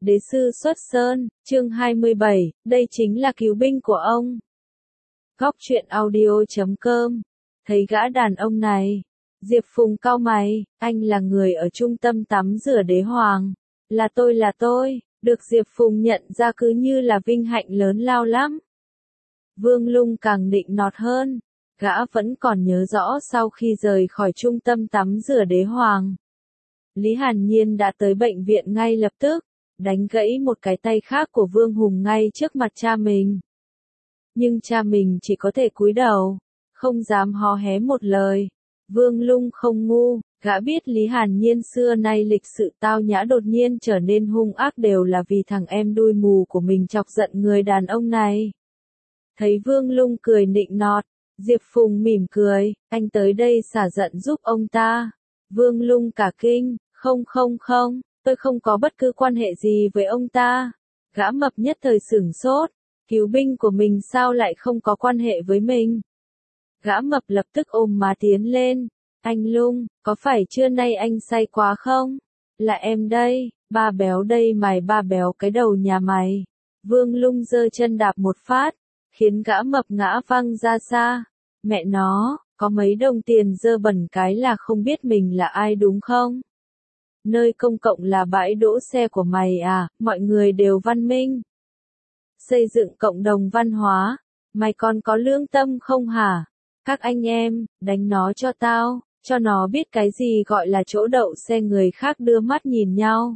Đế sư xuất sơn, chương 27, đây chính là cứu binh của ông. Góc truyện audio.com. Thấy gã đàn ông này, Diệp Phùng cau mày, anh là người ở trung tâm tắm rửa đế hoàng. Là tôi, được Diệp Phùng nhận ra cứ như là vinh hạnh lớn lao lắm. Vương Lung càng nịnh nọt hơn, gã vẫn còn nhớ rõ sau khi rời khỏi trung tâm tắm rửa đế hoàng. Lý Hàn Nhiên đã tới bệnh viện ngay lập tức, đánh gãy một cái tay khác của Vương Hùng ngay trước mặt cha mình. Nhưng cha mình chỉ có thể cúi đầu, không dám hó hé một lời. Vương Lung không ngu, gã biết Lý Hàn Nhiên xưa nay lịch sự tao nhã đột nhiên trở nên hung ác đều là vì thằng em đuôi mù của mình chọc giận người đàn ông này. Thấy Vương Lung cười nịnh nọt, Diệp Phùng mỉm cười, anh tới đây xả giận giúp ông ta. Vương Lung cả kinh, không, tôi không có bất cứ quan hệ gì với ông ta. Gã mập nhất thời sửng sốt, cứu binh của mình sao lại không có quan hệ với mình. Gã mập lập tức ôm má tiến lên, anh Lung, có phải trưa nay anh say quá không? Là em đây, ba béo đây mày, ba béo cái đầu nhà mày. Vương Lung giơ chân đạp một phát, khiến gã mập ngã văng ra xa. Mẹ nó, có mấy đồng tiền dơ bẩn cái là không biết mình là ai đúng không? Nơi công cộng là bãi đỗ xe của mày à, mọi người đều văn minh. Xây dựng cộng đồng văn hóa, mày còn có lương tâm không hả? Các anh em, đánh nó cho tao, cho nó biết cái gì gọi là chỗ đậu xe người khác đưa mắt nhìn nhau.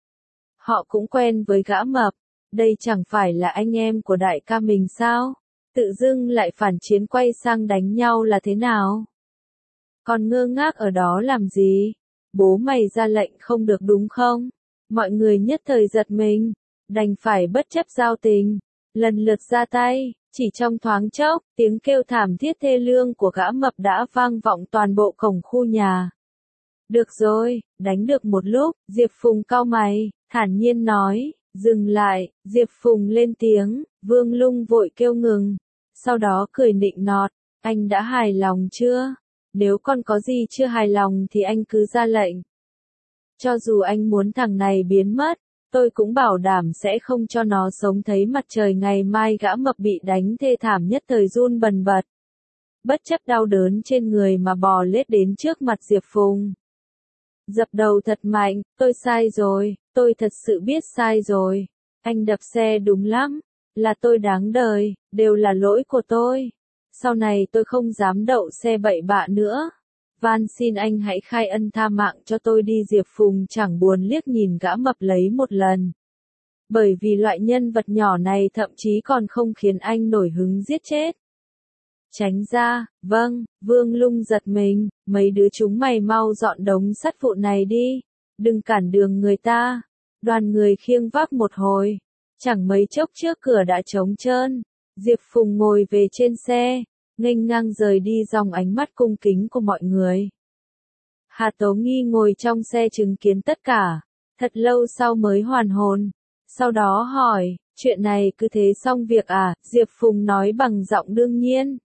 Họ cũng quen với gã mập, đây chẳng phải là anh em của đại ca mình sao? Tự dưng lại phản chiến quay sang đánh nhau là thế nào? Còn ngơ ngác ở đó làm gì? Bố mày ra lệnh không được đúng không? Mọi người nhất thời giật mình, đành phải bất chấp giao tình, lần lượt ra tay, chỉ trong thoáng chốc, tiếng kêu thảm thiết thê lương của gã mập đã vang vọng toàn bộ cổng khu nhà. Được rồi, đánh được một lúc, Diệp Phùng cau mày, thản nhiên nói, dừng lại. Diệp Phùng lên tiếng, Vương Lung vội kêu ngừng, sau đó cười nịnh nọt, anh đã hài lòng chưa? Nếu còn có gì chưa hài lòng thì anh cứ ra lệnh. Cho dù anh muốn thằng này biến mất, tôi cũng bảo đảm sẽ không cho nó sống thấy mặt trời ngày mai. Gã mập bị đánh thê thảm nhất thời run bần bật. Bất chấp đau đớn trên người mà bò lết đến trước mặt Diệp Phùng. Dập đầu thật mạnh, tôi sai rồi, tôi thật sự biết sai rồi. Anh đập xe đúng lắm, là tôi đáng đời, đều là lỗi của tôi. Sau này tôi không dám đậu xe bậy bạ nữa. Van xin anh hãy khai ân tha mạng cho tôi đi. Diệp Phùng chẳng buồn liếc nhìn gã mập lấy một lần. Bởi vì loại nhân vật nhỏ này thậm chí còn không khiến anh nổi hứng giết chết. Tránh ra, vâng, Vương Lung giật mình, mấy đứa chúng mày mau dọn đống sắt vụn này đi. Đừng cản đường người ta. Đoàn người khiêng vác một hồi. Chẳng mấy chốc trước cửa đã trống trơn. Diệp Phùng ngồi về trên xe, nghênh ngang rời đi dòng ánh mắt cung kính của mọi người. Hà Tố Nghi ngồi trong xe chứng kiến tất cả, thật lâu sau mới hoàn hồn. Sau đó hỏi, chuyện này cứ thế xong việc à? Diệp Phùng nói bằng giọng đương nhiên.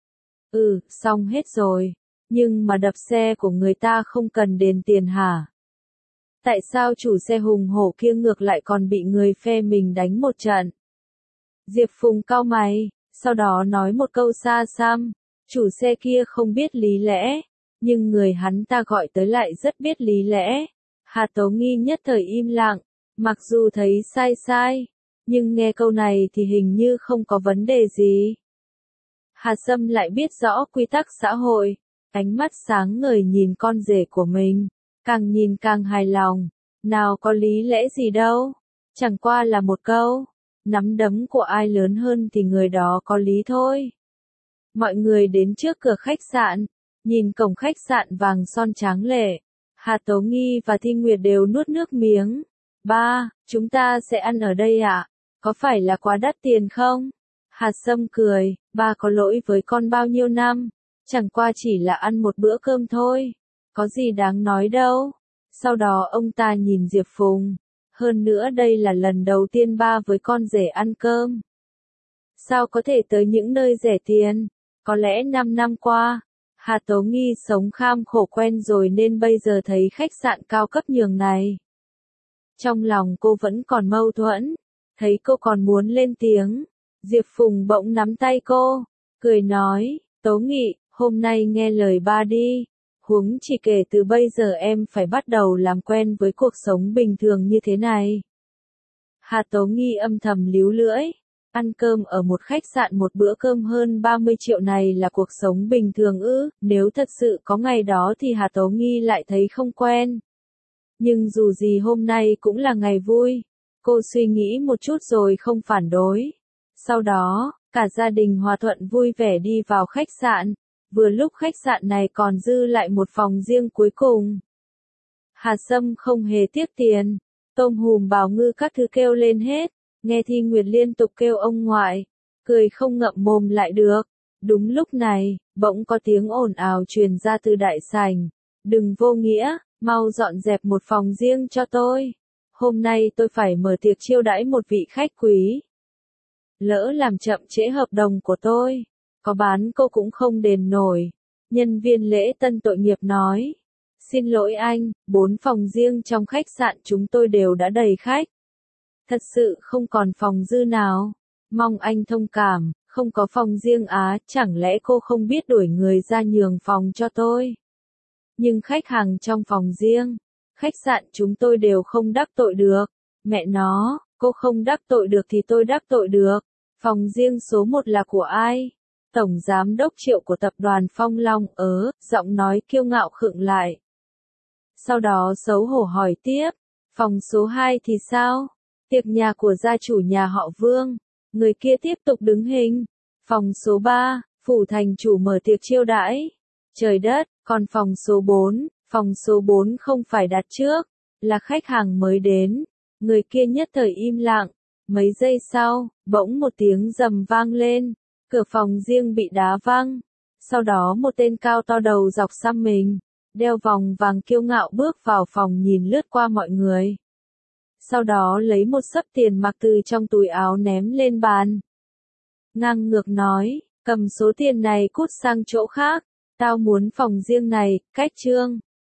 Xong hết rồi, nhưng mà đập xe của người ta không cần đền tiền hả? Tại sao chủ xe hùng hổ kia ngược lại còn bị người phe mình đánh một trận? Diệp Phùng cau mày, sau đó nói một câu xa xăm, chủ xe kia không biết lý lẽ, nhưng người hắn ta gọi tới lại rất biết lý lẽ. Hà Tố Nghi nhất thời im lặng, mặc dù thấy sai, nhưng nghe câu này thì hình như không có vấn đề gì. Hà Sâm lại biết rõ quy tắc xã hội, ánh mắt sáng ngời nhìn con rể của mình, càng nhìn càng hài lòng, nào có lý lẽ gì đâu, chẳng qua là một câu. Nắm đấm của ai lớn hơn thì người đó có lý thôi. Mọi người đến trước cửa khách sạn, nhìn cổng khách sạn vàng son tráng lệ. Hà Tố Nghi và Thi Nguyệt đều nuốt nước miếng. Ba, chúng ta sẽ ăn ở đây ạ? Có phải là quá đắt tiền không? Hà Sâm cười, ba có lỗi với con bao nhiêu năm, chẳng qua chỉ là ăn một bữa cơm thôi. Có gì đáng nói đâu. Sau đó ông ta nhìn Diệp Phùng. Hơn nữa đây là lần đầu tiên ba với con rể ăn cơm. Sao có thể tới những nơi rẻ tiền? Có lẽ 5 năm qua, Hà Tố Nghi sống kham khổ quen rồi nên bây giờ thấy khách sạn cao cấp nhường này. Trong lòng cô vẫn còn mâu thuẫn, thấy cô còn muốn lên tiếng. Diệp Phùng bỗng nắm tay cô, cười nói, Tố Nghị, hôm nay nghe lời ba đi. Huống chỉ kể từ bây giờ em phải bắt đầu làm quen với cuộc sống bình thường như thế này. Hà Tố Nghi âm thầm líu lưỡi. Ăn cơm ở một khách sạn một bữa cơm hơn 30 triệu này là cuộc sống bình thường ư? Nếu thật sự có ngày đó thì Hà Tố Nghi lại thấy không quen. Nhưng dù gì hôm nay cũng là ngày vui. Cô suy nghĩ một chút rồi không phản đối. Sau đó, cả gia đình hòa thuận vui vẻ đi vào khách sạn. Vừa lúc khách sạn này còn dư lại một phòng riêng cuối cùng. Hà Sâm không hề tiếc tiền. Tôm hùm bào ngư các thứ kêu lên hết. Nghe Thi Nguyệt liên tục kêu ông ngoại. Cười không ngậm mồm lại được. Đúng lúc này, bỗng có tiếng ồn ào truyền ra từ đại sảnh. Đừng vô nghĩa, mau dọn dẹp một phòng riêng cho tôi. Hôm nay tôi phải mở tiệc chiêu đãi một vị khách quý. Lỡ làm chậm trễ hợp đồng của tôi, có bán cô cũng không đền nổi. Nhân viên lễ tân tội nghiệp nói. Xin lỗi anh, 4 phòng riêng trong khách sạn chúng tôi đều đã đầy khách. Thật sự không còn phòng dư nào. Mong anh thông cảm, không có phòng riêng á, chẳng lẽ cô không biết đuổi người ra nhường phòng cho tôi. Nhưng khách hàng trong phòng riêng, khách sạn chúng tôi đều không đắc tội được. Mẹ nó, cô không đắc tội được thì tôi đắc tội được. Phòng riêng số 1 là của ai? Tổng giám đốc Triệu của tập đoàn Phong Long giọng nói kiêu ngạo khựng lại. Sau đó xấu hổ hỏi tiếp, phòng số 2 thì sao? Tiệc nhà của gia chủ nhà họ Vương. Người kia tiếp tục đứng hình. Phòng số 3, phủ thành chủ mở tiệc chiêu đãi. Trời đất, còn phòng số 4 không phải đặt trước, là khách hàng mới đến. Người kia nhất thời im lặng. Mấy giây sau, bỗng một tiếng rầm vang lên. Cửa phòng riêng bị đá văng. Sau đó một tên cao to đầu dọc xăm mình, đeo vòng vàng kiêu ngạo bước vào phòng nhìn lướt qua mọi người. Sau đó lấy một xấp tiền mặc từ trong túi áo ném lên bàn. Ngang ngược nói, cầm số tiền này cút sang chỗ khác, tao muốn phòng riêng này, cách trương.